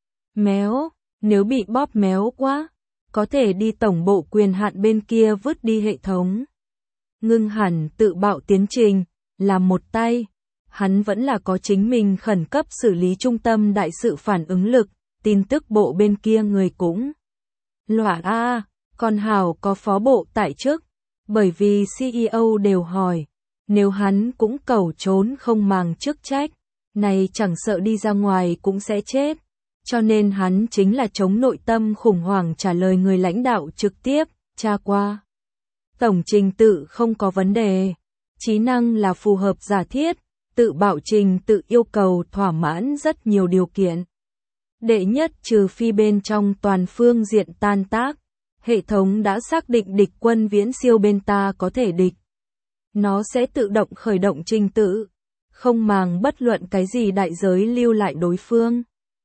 Méo, nếu bị bóp méo quá, có thể đi tổng bộ quyền hạn bên kia vứt đi hệ thống. Ngưng hẳn tự bạo tiến trình, làm một tay. Hắn vẫn là có chính mình khẩn cấp xử lý trung tâm đại sự phản ứng lực, tin tức bộ bên kia người cũng. Loạn A, còn hảo có phó bộ tại chức, bởi vì CEO đều hỏi, nếu hắn cũng cầu trốn không màng chức trách, này chẳng sợ đi ra ngoài cũng sẽ chết. Cho nên hắn chính là chống nội tâm khủng hoảng trả lời người lãnh đạo trực tiếp, tra qua. Tổng trình tự không có vấn đề, trí năng là phù hợp giả thiết, tự bạo trình tự yêu cầu thỏa mãn rất nhiều điều kiện. Đệ nhất trừ phi bên trong toàn phương diện tan tác, hệ thống đã xác định địch quân viễn siêu bên ta có thể địch. Nó sẽ tự động khởi động trình tự, không màng bất luận cái gì đại giới lưu lại đối phương.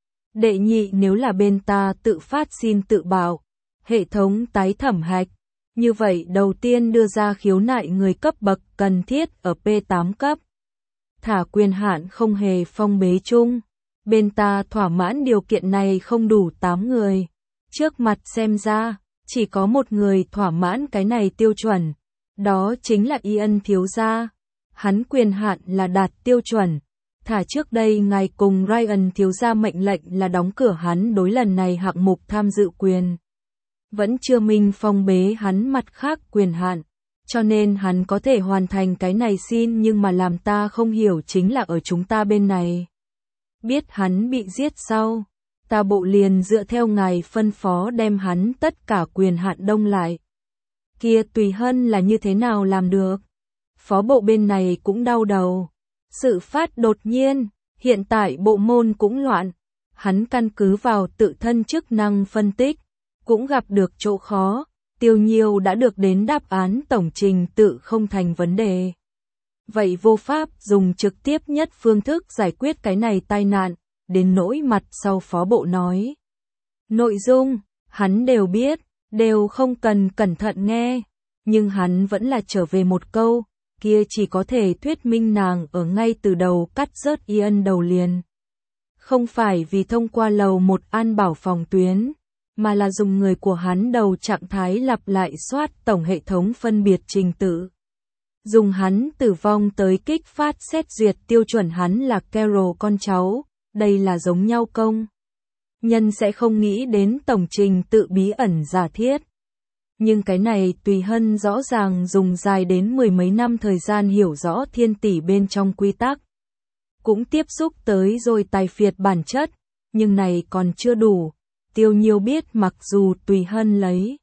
Đệ nhị nếu là bên ta tự phát xin tự bạo, hệ thống tái thẩm hạch. Như vậy đầu tiên đưa ra khiếu nại người cấp bậc cần thiết ở P8 cấp. Thả quyền hạn không hề phong bế chung. Bên ta thỏa mãn điều kiện này không đủ 8 người. Trước mặt xem ra, chỉ có một người thỏa mãn cái này tiêu chuẩn. Đó chính là Ian thiếu gia. Hắn quyền hạn là đạt tiêu chuẩn. Thả trước đây ngài cùng Ryan thiếu gia mệnh lệnh là đóng cửa hắn đối lần này hạng mục tham dự quyền. Vẫn chưa minh phong bế hắn mặt khác quyền hạn, cho nên hắn có thể hoàn thành cái này xin nhưng mà làm ta không hiểu chính là ở chúng ta bên này. Biết hắn bị giết sau, ta bộ liền dựa theo ngài phân phó đem hắn tất cả quyền hạn đông lại. Kia Tùy Hân là như thế nào làm được? Phó bộ bên này cũng đau đầu. Sự phát đột nhiên, hiện tại bộ môn cũng loạn. Hắn căn cứ vào tự thân chức năng phân tích, cũng gặp được chỗ khó, Tiêu Nhiêu đã được đến đáp án tổng trình tự không thành vấn đề. Vậy vô pháp dùng trực tiếp nhất phương thức giải quyết cái này tai nạn, đến nỗi mặt sau phó bộ nói. Nội dung, hắn đều biết, đều không cần cẩn thận nghe, nhưng hắn vẫn là trở về một câu, kia chỉ có thể thuyết minh nàng ở ngay từ đầu cắt rớt Ian đầu liền. Không phải vì thông qua lầu một An Bảo phòng tuyến, mà là dùng người của hắn đầu trạng thái lặp lại soát tổng hệ thống phân biệt trình tự. Dùng hắn tử vong tới kích phát xét duyệt tiêu chuẩn hắn là Carol con cháu, đây là giống nhau công. Nhân sẽ không nghĩ đến tổng trình tự bí ẩn giả thiết. Nhưng cái này Tùy Hân rõ ràng dùng dài đến 10 mấy năm thời gian hiểu rõ thiên tỷ bên trong quy tắc. Cũng tiếp xúc tới rồi tài phiệt bản chất, nhưng này còn chưa đủ. Tiêu Nhiêu biết mặc dù Tùy Hân lấy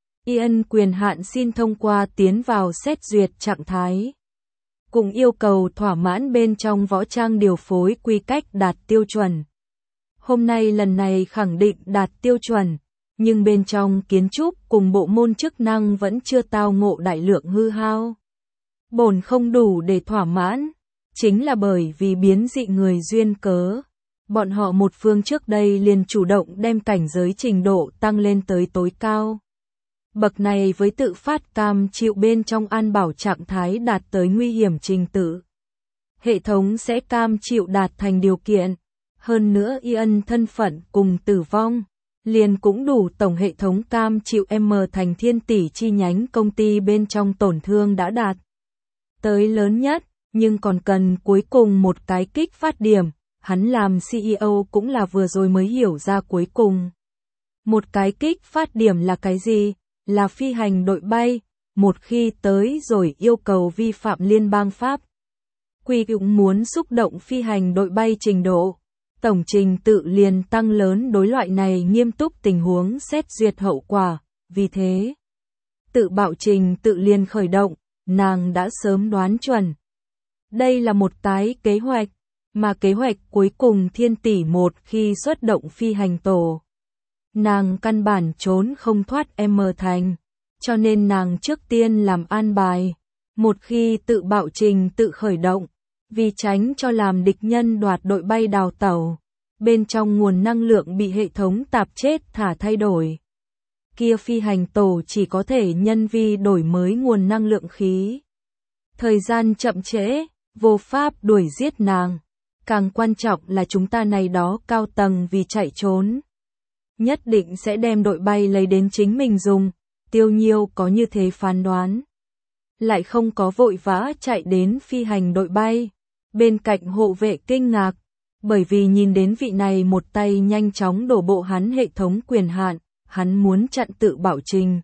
Ian quyền hạn xin thông qua tiến vào xét duyệt trạng thái. Cũng yêu cầu thỏa mãn bên trong võ trang điều phối quy cách đạt tiêu chuẩn. Hôm nay lần này khẳng định đạt tiêu chuẩn, nhưng bên trong kiến trúc cùng bộ môn chức năng vẫn chưa tao ngộ đại lượng hư hao. Bổn không đủ để thỏa mãn, chính là bởi vì biến dị người duyên cớ. Bọn họ một phương trước đây liền chủ động đem cảnh giới trình độ tăng lên tới tối cao. Bậc này với tự phát cam chịu bên trong an bảo trạng thái đạt tới nguy hiểm trình tự. Hệ thống sẽ cam chịu đạt thành điều kiện. Hơn nữa Ian thân phận cùng tử vong, liền cũng đủ tổng hệ thống cam chịu M thành thiên tỷ chi nhánh công ty bên trong tổn thương đã đạt tới lớn nhất, nhưng còn cần cuối cùng một cái kích phát điểm. Hắn làm CEO cũng là vừa rồi mới hiểu ra cuối cùng. Một cái kích phát điểm là cái gì? Là phi hành đội bay, một khi tới rồi yêu cầu vi phạm liên bang Pháp. Quy cũng muốn xúc động phi hành đội bay trình độ. Tổng trình tự liền tăng lớn đối loại này nghiêm túc tình huống xét duyệt hậu quả, vì thế tự bạo trình tự liền khởi động, nàng đã sớm đoán chuẩn. Đây là một tái kế hoạch, mà kế hoạch cuối cùng thiên tỷ một khi xuất động phi hành tổ. Nàng căn bản trốn không thoát M thành, cho nên nàng trước tiên làm an bài. Một khi tự bạo trình tự khởi động, vì tránh cho làm địch nhân đoạt đội bay đào tẩu, bên trong nguồn năng lượng bị hệ thống tạp chết thả thay đổi. Kia phi hành tổ chỉ có thể nhân vi đổi mới nguồn năng lượng khí. Thời gian chậm trễ, vô pháp đuổi giết nàng. Càng quan trọng là chúng ta này đó cao tầng vì chạy trốn. Nhất định sẽ đem đội bay lấy đến chính mình dùng, Tiêu Nhiêu có như thế phán đoán. Lại không có vội vã chạy đến phi hành đội bay. Bên cạnh hộ vệ kinh ngạc, bởi vì nhìn đến vị này một tay nhanh chóng đổ bộ hắn hệ thống quyền hạn, hắn muốn chặn tự bảo trình.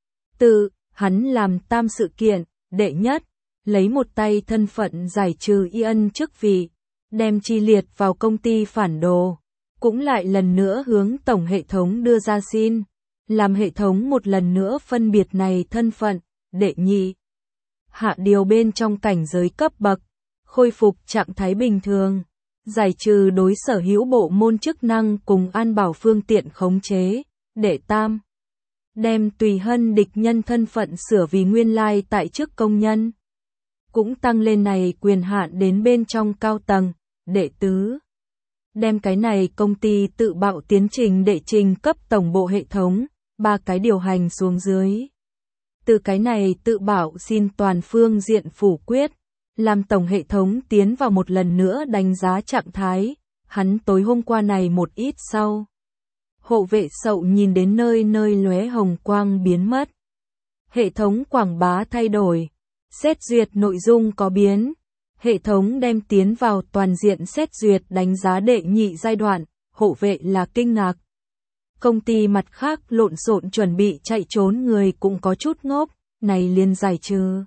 Hắn làm tam sự kiện, đệ nhất, lấy một tay thân phận giải trừ Ian chức vị, đem chi liệt vào công ty phản đồ, cũng lại lần nữa hướng tổng hệ thống đưa ra xin, làm hệ thống một lần nữa phân biệt này thân phận, đệ nhị. Hạ điều bên trong cảnh giới cấp bậc, khôi phục trạng thái bình thường, giải trừ đối sở hữu bộ môn chức năng cùng an bảo phương tiện khống chế, đệ tam. Đem tùy hân địch nhân thân phận sửa vì nguyên lai tại chức công nhân. Cũng tăng lên này quyền hạn đến bên trong cao tầng, đệ tứ. Đem cái này công ty tự bạo tiến trình đệ trình cấp tổng bộ hệ thống, 3 cái điều hành xuống dưới. Từ cái này tự bạo xin toàn phương diện phủ quyết, làm tổng hệ thống tiến vào một lần nữa đánh giá trạng thái, hắn tối hôm qua này một ít sau. Hộ vệ sậu nhìn đến nơi nơi lóe hồng quang biến mất. Hệ thống quảng bá thay đổi, xét duyệt nội dung có biến. Hệ thống đem tiến vào toàn diện xét duyệt đánh giá đệ nhị giai đoạn, hộ vệ là kinh ngạc. Công ty mặt khác lộn xộn chuẩn bị chạy trốn người cũng có chút ngốc, này liền giải trừ.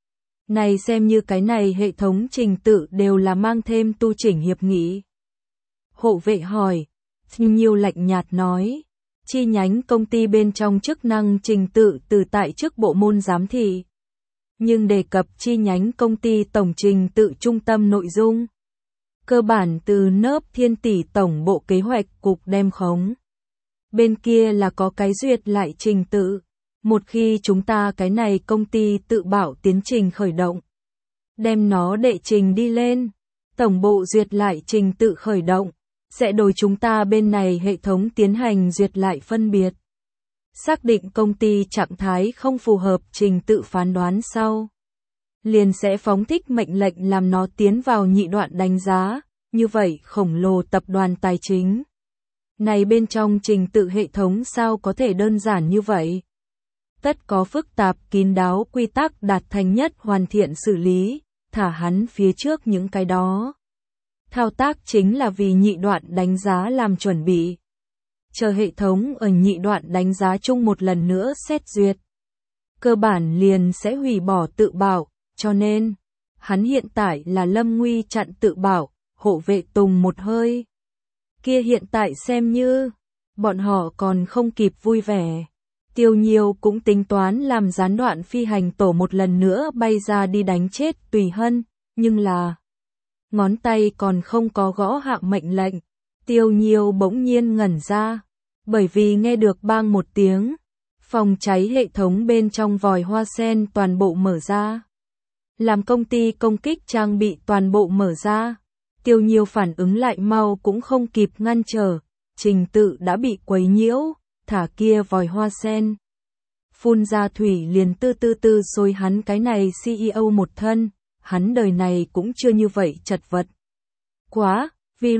Này xem như cái này hệ thống trình tự đều là mang thêm tu chỉnh hiệp nghị. Hộ vệ hỏi, Nhiêu lạnh nhạt nói, chi nhánh công ty bên trong chức năng trình tự từ tại chức bộ môn giám thị. Nhưng đề cập chi nhánh công ty tổng trình tự trung tâm nội dung. Cơ bản từ nớp thiên tỷ tổng bộ kế hoạch cục đem khống. Bên kia là có cái duyệt lại trình tự. Một khi chúng ta cái này công ty tự bảo tiến trình khởi động. Đem nó đệ trình đi lên. Tổng bộ duyệt lại trình tự khởi động. Sẽ đối chúng ta bên này hệ thống tiến hành duyệt lại phân biệt. Xác định công ty trạng thái không phù hợp trình tự phán đoán sau. Liền sẽ phóng thích mệnh lệnh làm nó tiến vào nhị đoạn đánh giá, như vậy khổng lồ tập đoàn tài chính. Này bên trong trình tự hệ thống sao có thể đơn giản như vậy? Tất có phức tạp kín đáo quy tắc đạt thành nhất hoàn thiện xử lý, thả hắn phía trước những cái đó. Thao tác chính là vì nhị đoạn đánh giá làm chuẩn bị. Chờ hệ thống ở nhị đoạn đánh giá chung một lần nữa xét duyệt. Cơ bản liền sẽ hủy bỏ tự bảo, cho nên, hắn hiện tại là lâm nguy chặn tự bảo, hộ vệ tùng một hơi. Kia hiện tại xem như, bọn họ còn không kịp vui vẻ. Tiêu Nhiêu cũng tính toán làm gián đoạn phi hành tổ một lần nữa bay ra đi đánh chết Tùy Hân, nhưng là ngón tay còn không có gõ hạ mệnh lệnh. Tiêu Nhiêu bỗng nhiên ngẩn ra, bởi vì nghe được bang một tiếng, phòng cháy hệ thống bên trong vòi hoa sen toàn bộ mở ra. Làm công ty công kích trang bị toàn bộ mở ra, Tiêu Nhiêu phản ứng lại mau cũng không kịp ngăn trở, trình tự đã bị quấy nhiễu, thả kia vòi hoa sen. phun ra thủy liền tư xối hắn cái này CEO một thân, hắn đời này cũng chưa như vậy chật vật. Quá,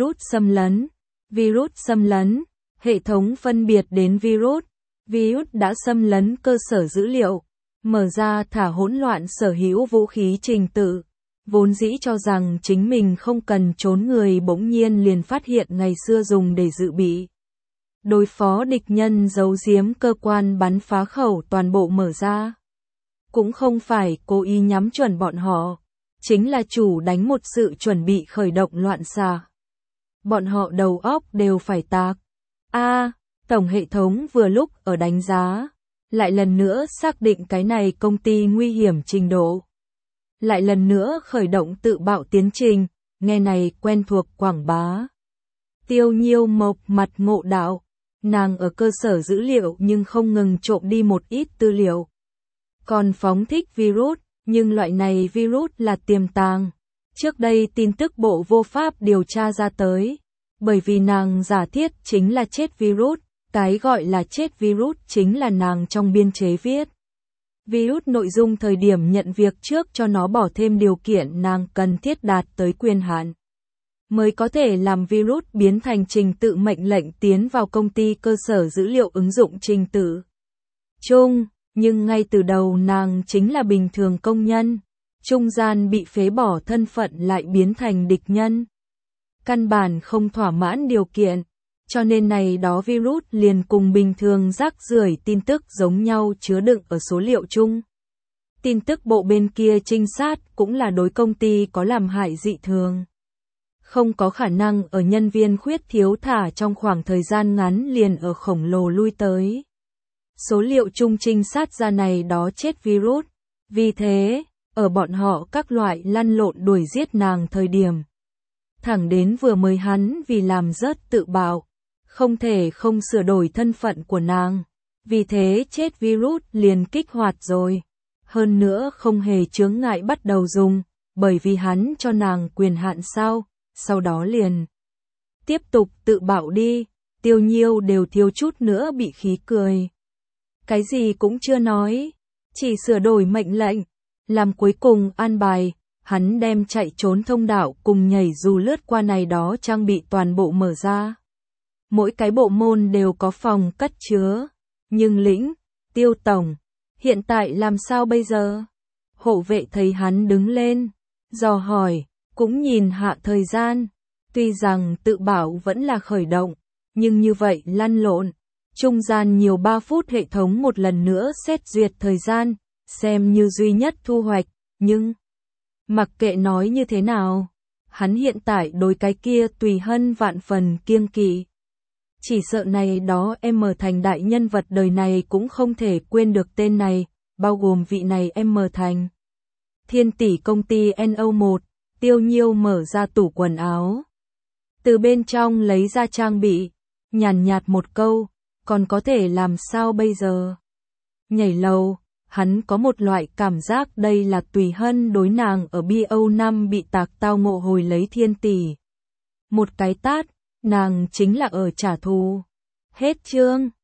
virus xâm lấn, hệ thống phân biệt đến virus đã xâm lấn cơ sở dữ liệu, mở ra thả hỗn loạn sở hữu vũ khí trình tự. Vốn dĩ cho rằng chính mình không cần trốn người bỗng nhiên liền phát hiện ngày xưa dùng để dự bị. Đối phó địch nhân giấu giếm cơ quan bắn phá khẩu toàn bộ mở ra. Cũng không phải cố ý nhắm chuẩn bọn họ, chính là chủ đánh một sự chuẩn bị khởi động loạn xạ. Bọn họ đầu óc đều phải tạc. Tổng hệ thống vừa lúc ở đánh giá, lại lần nữa xác định cái này công ty nguy hiểm trình độ. Lại lần nữa khởi động tự bạo tiến trình, nghe này quen thuộc quảng bá. Tiêu Nhiêu mộc mặt ngộ đạo, nàng ở cơ sở dữ liệu nhưng không ngừng trộm đi một ít tư liệu. Còn phóng thích virus, nhưng loại này virus là tiềm tàng. Trước đây tin tức bộ vô pháp điều tra ra tới, bởi vì nàng giả thiết chính là chết virus, cái gọi là chết virus chính là nàng trong biên chế viết. Virus nội dung thời điểm nhận việc trước cho nó bỏ thêm điều kiện nàng cần thiết đạt tới quyền hạn, mới có thể làm virus biến thành trình tự mệnh lệnh tiến vào công ty cơ sở dữ liệu ứng dụng trình tự chung, nhưng ngay từ đầu nàng chính là bình thường công nhân, trung gian bị phế bỏ thân phận lại biến thành địch nhân. Căn bản không thỏa mãn điều kiện, cho nên này đó virus liền cùng bình thường rác rưởi tin tức giống nhau chứa đựng ở số liệu chung. Tin tức bộ bên kia trinh sát cũng là đối công ty có làm hại dị thường. Không có khả năng ở nhân viên khuyết thiếu thả trong khoảng thời gian ngắn liền ở khổng lồ lui tới. Số liệu chung trinh sát ra này đó chết virus. Vì thế, ở bọn họ các loại lăn lộn đuổi giết nàng thời điểm. Thẳng đến vừa mới hắn vì làm rớt tự bạo, không thể không sửa đổi thân phận của nàng. Vì thế chết virus liền kích hoạt rồi. Hơn nữa không hề chướng ngại bắt đầu dùng, bởi vì hắn cho nàng quyền hạn sau đó liền tiếp tục tự bạo đi. Tiêu Nhiêu đều thiếu chút nữa bị khí cười. Cái gì cũng chưa nói, chỉ sửa đổi mệnh lệnh, làm cuối cùng an bài, hắn đem chạy trốn thông đạo cùng nhảy dù lướt qua này đó trang bị toàn bộ mở ra. Mỗi cái bộ môn đều có phòng cất chứa, nhưng Tiêu tổng, hiện tại làm sao bây giờ? Hộ vệ thấy hắn đứng lên, dò hỏi, cũng nhìn hạ thời gian, tuy rằng tự bảo vẫn là khởi động, nhưng như vậy lăn lộn, trung gian nhiều 3 phút hệ thống một lần nữa xét duyệt thời gian, xem như duy nhất thu hoạch, nhưng mặc kệ nói như thế nào, hắn hiện tại đối cái kia Tùy Hân vạn phần kiêng kỵ. Chỉ sợ này đó em mở thành đại nhân vật đời này cũng không thể quên được tên này, bao gồm vị này em mở thành. Thiên tỷ công ty NO1, Tiêu Nhiêu mở ra tủ quần áo. Từ bên trong lấy ra trang bị, nhàn nhạt một câu, còn có thể làm sao bây giờ? Nhảy lầu, hắn có một loại cảm giác đây là Tùy Hân đối nàng ở BO5 bị tạc tao ngộ hồi lấy thiên tỷ. Một cái tát, nàng chính là ở trả thù. Hết chương.